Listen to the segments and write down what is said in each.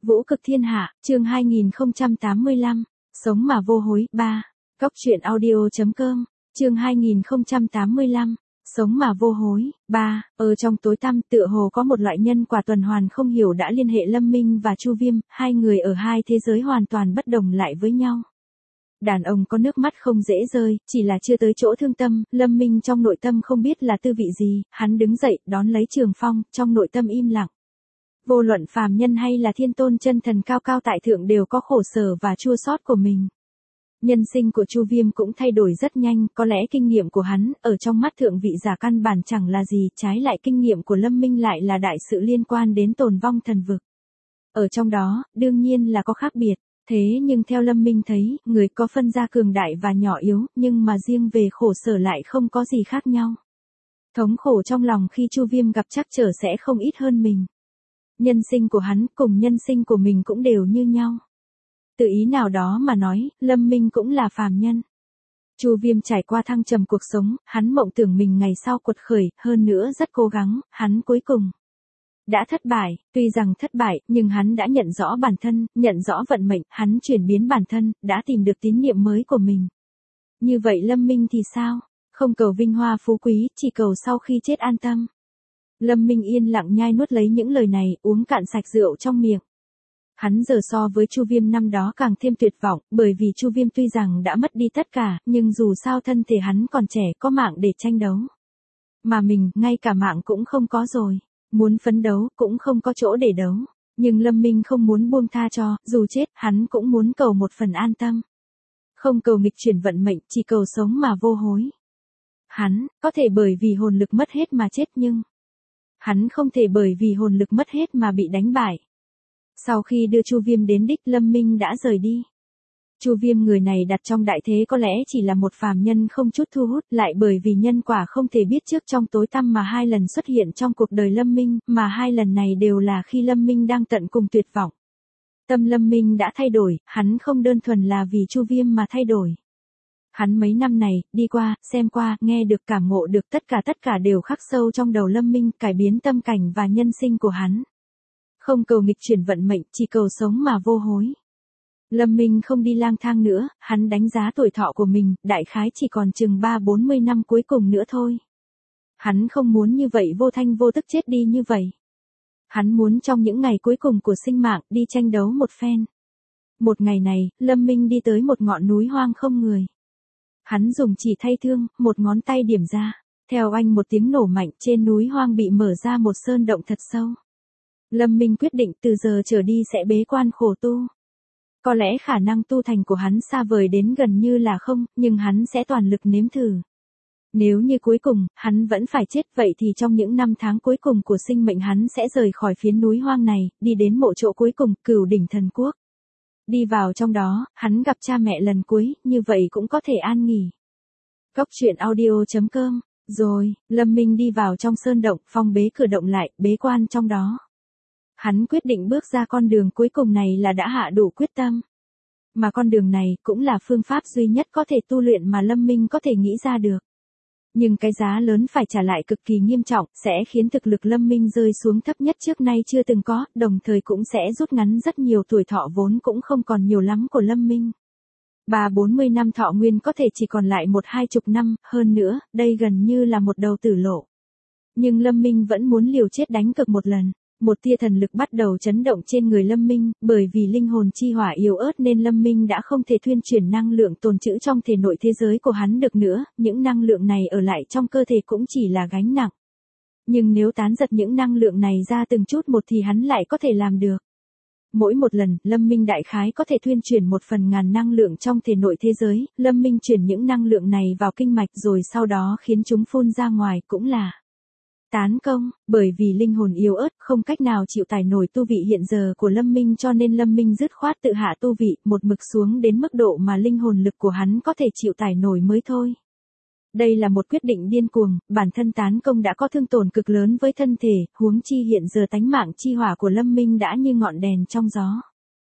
Vũ cực thiên hạ, chương 2085, sống mà vô hối, 3. Cóc truyện audio.com, chương 2085, sống mà vô hối, 3. Ở trong tối tăm tựa hồ có một loại nhân quả tuần hoàn không hiểu đã liên hệ Lâm Minh và Chu Viêm, hai người ở hai thế giới hoàn toàn bất đồng lại với nhau. Đàn ông có nước mắt không dễ rơi, chỉ là chưa tới chỗ thương tâm, Lâm Minh trong nội tâm không biết là tư vị gì, hắn đứng dậy, đón lấy Trường Phong, trong nội tâm im lặng. Vô luận phàm nhân hay là thiên tôn chân thần cao cao tại thượng đều có khổ sở và chua xót của mình. Nhân sinh của Chu Viêm cũng thay đổi rất nhanh, có lẽ kinh nghiệm của hắn, ở trong mắt thượng vị giả căn bản chẳng là gì, trái lại kinh nghiệm của Lâm Minh lại là đại sự liên quan đến tồn vong thần vực. Ở trong đó, đương nhiên là có khác biệt, thế nhưng theo Lâm Minh thấy, người có phân ra cường đại và nhỏ yếu, nhưng mà riêng về khổ sở lại không có gì khác nhau. Thống khổ trong lòng khi Chu Viêm gặp trắc trở sẽ không ít hơn mình. Nhân sinh của hắn cùng nhân sinh của mình cũng đều như nhau. Từ ý nào đó mà nói, Lâm Minh cũng là phàm nhân. Chu Viêm trải qua thăng trầm cuộc sống, hắn mộng tưởng mình ngày sau quật khởi, hơn nữa rất cố gắng, hắn cuối cùng đã thất bại, tuy rằng thất bại, nhưng hắn đã nhận rõ bản thân, nhận rõ vận mệnh, hắn chuyển biến bản thân, đã tìm được tín niệm mới của mình. Như vậy Lâm Minh thì sao? Không cầu vinh hoa phú quý, chỉ cầu sau khi chết an tâm. Lâm Minh yên lặng nhai nuốt lấy những lời này, uống cạn sạch rượu trong miệng. Hắn giờ so với Chu Viêm năm đó càng thêm tuyệt vọng, bởi vì Chu Viêm tuy rằng đã mất đi tất cả, nhưng dù sao thân thể hắn còn trẻ, có mạng để tranh đấu. Mà mình, ngay cả mạng cũng không có rồi, muốn phấn đấu, cũng không có chỗ để đấu. Nhưng Lâm Minh không muốn buông tha cho, dù chết, hắn cũng muốn cầu một phần an tâm. Không cầu nghịch chuyển vận mệnh, chỉ cầu sống mà vô hối. Hắn, có thể bởi vì hồn lực mất hết mà chết nhưng hắn không thể bởi vì hồn lực mất hết mà bị đánh bại. Sau khi đưa Chu Viêm đến đích, Lâm Minh đã rời đi. Chu Viêm người này đặt trong đại thế có lẽ chỉ là một phàm nhân không chút thu hút, lại bởi vì nhân quả không thể biết trước trong tối tăm mà hai lần xuất hiện trong cuộc đời Lâm Minh, mà hai lần này đều là khi Lâm Minh đang tận cùng tuyệt vọng. Tâm Lâm Minh đã thay đổi, hắn không đơn thuần là vì Chu Viêm mà thay đổi. Hắn mấy năm này, đi qua, xem qua, nghe được, cảm ngộ được, tất cả đều khắc sâu trong đầu Lâm Minh, cải biến tâm cảnh và nhân sinh của hắn. Không cầu nghịch chuyển vận mệnh, chỉ cầu sống mà vô hối. Lâm Minh không đi lang thang nữa, hắn đánh giá tuổi thọ của mình, đại khái chỉ còn chừng 30-40 năm cuối cùng nữa thôi. Hắn không muốn như vậy vô thanh vô tức chết đi như vậy. Hắn muốn trong những ngày cuối cùng của sinh mạng, đi tranh đấu một phen. Một ngày này, Lâm Minh đi tới một ngọn núi hoang không người. Hắn dùng chỉ thay thương, một ngón tay điểm ra. Theo anh một tiếng nổ mạnh, trên núi hoang bị mở ra một sơn động thật sâu. Lâm Minh quyết định từ giờ trở đi sẽ bế quan khổ tu. Có lẽ khả năng tu thành của hắn xa vời đến gần như là không, nhưng hắn sẽ toàn lực nếm thử. Nếu như cuối cùng, hắn vẫn phải chết, vậy thì trong những năm tháng cuối cùng của sinh mệnh hắn sẽ rời khỏi phiến núi hoang này, đi đến mộ chỗ cuối cùng, Cửu Đỉnh Thần Quốc. Đi vào trong đó, hắn gặp cha mẹ lần cuối, như vậy cũng có thể an nghỉ. Cóc truyện audio.com. Rồi, Lâm Minh đi vào trong sơn động, phong bế cửa động lại, bế quan trong đó. Hắn quyết định bước ra con đường cuối cùng này là đã hạ đủ quyết tâm. Mà con đường này cũng là phương pháp duy nhất có thể tu luyện mà Lâm Minh có thể nghĩ ra được. Nhưng cái giá lớn phải trả lại cực kỳ nghiêm trọng, sẽ khiến thực lực Lâm Minh rơi xuống thấp nhất trước nay chưa từng có, đồng thời cũng sẽ rút ngắn rất nhiều tuổi thọ vốn cũng không còn nhiều lắm của Lâm Minh. 30-40 năm thọ nguyên có thể chỉ còn lại 1-20 năm, hơn nữa, đây gần như là một đầu tử lộ. Nhưng Lâm Minh vẫn muốn liều chết đánh cược một lần. Một tia thần lực bắt đầu chấn động trên người Lâm Minh, bởi vì linh hồn chi hỏa yếu ớt nên Lâm Minh đã không thể thuyên chuyển năng lượng tồn trữ trong thể nội thế giới của hắn được nữa, những năng lượng này ở lại trong cơ thể cũng chỉ là gánh nặng. Nhưng nếu tán giật những năng lượng này ra từng chút một thì hắn lại có thể làm được. Mỗi một lần, Lâm Minh đại khái có thể thuyên chuyển 1/1000 năng lượng trong thể nội thế giới, Lâm Minh chuyển những năng lượng này vào kinh mạch rồi sau đó khiến chúng phun ra ngoài cũng là tán công, bởi vì linh hồn yếu ớt, không cách nào chịu tải nổi tu vị hiện giờ của Lâm Minh cho nên Lâm Minh dứt khoát tự hạ tu vị, một mực xuống đến mức độ mà linh hồn lực của hắn có thể chịu tải nổi mới thôi. Đây là một quyết định điên cuồng, bản thân tán công đã có thương tổn cực lớn với thân thể, huống chi hiện giờ tánh mạng chi hỏa của Lâm Minh đã như ngọn đèn trong gió.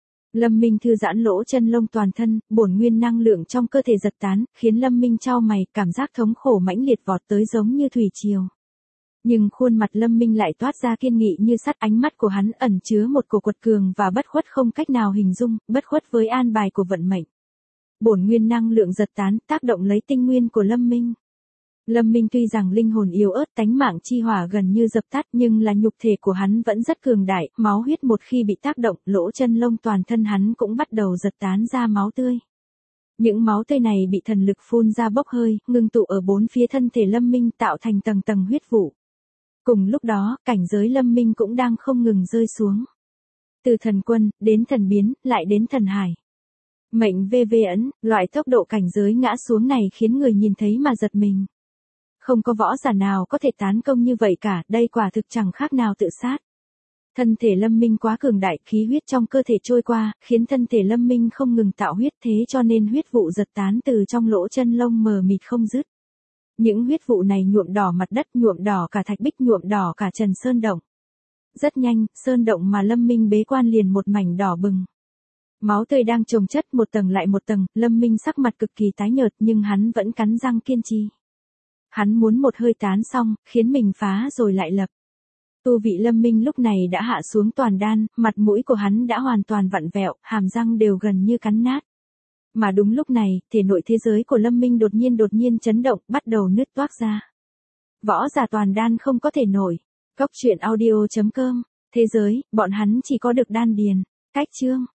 Lâm Minh thư giãn lỗ chân lông toàn thân, bổn nguyên năng lượng trong cơ thể giật tán, khiến Lâm Minh chau mày, cảm giác thống khổ mãnh liệt vọt tới giống như thủy triều. Nhưng khuôn mặt Lâm Minh lại toát ra kiên nghị như sắt, ánh mắt của hắn ẩn chứa một cổ quật cường và bất khuất không cách nào hình dung, bất khuất với an bài của vận mệnh. Bổn nguyên năng lượng giật tán, tác động lấy tinh nguyên của Lâm Minh. Lâm Minh tuy rằng linh hồn yếu ớt, tánh mạng chi hỏa gần như dập tắt, nhưng là nhục thể của hắn vẫn rất cường đại, máu huyết một khi bị tác động, lỗ chân lông toàn thân hắn cũng bắt đầu giật tán ra máu tươi. Những máu tươi này bị thần lực phun ra bốc hơi, ngưng tụ ở bốn phía thân thể Lâm Minh tạo thành tầng tầng huyết vụ. Cùng lúc đó, cảnh giới Lâm Minh cũng đang không ngừng rơi xuống. Từ thần quân, đến thần biến, lại đến thần hải. Mệnh VV ấn, loại tốc độ cảnh giới ngã xuống này khiến người nhìn thấy mà giật mình. Không có võ giả nào có thể tán công như vậy cả, đây quả thực chẳng khác nào tự sát. Thân thể Lâm Minh quá cường đại, khí huyết trong cơ thể trôi qua, khiến thân thể Lâm Minh không ngừng tạo huyết, thế cho nên huyết vụ giật tán từ trong lỗ chân lông mờ mịt không dứt. Những huyết vụ này nhuộm đỏ mặt đất, nhuộm đỏ cả thạch bích, nhuộm đỏ cả trần sơn động. Rất nhanh, sơn động mà Lâm Minh bế quan liền một mảnh đỏ bừng. Máu tươi đang chồng chất một tầng lại một tầng, Lâm Minh sắc mặt cực kỳ tái nhợt nhưng hắn vẫn cắn răng kiên trì. Hắn muốn một hơi tán xong, khiến mình phá rồi lại lập. Tu vị Lâm Minh lúc này đã hạ xuống toàn đan, mặt mũi của hắn đã hoàn toàn vặn vẹo, hàm răng đều gần như cắn nát. Mà đúng lúc này, thể nội thế giới của Lâm Minh đột nhiên chấn động, bắt đầu nứt toác ra. Võ giả toàn đan không có thể nổi. Cốc truyện audio.com. Thế giới, bọn hắn chỉ có được đan điền. Cách chương.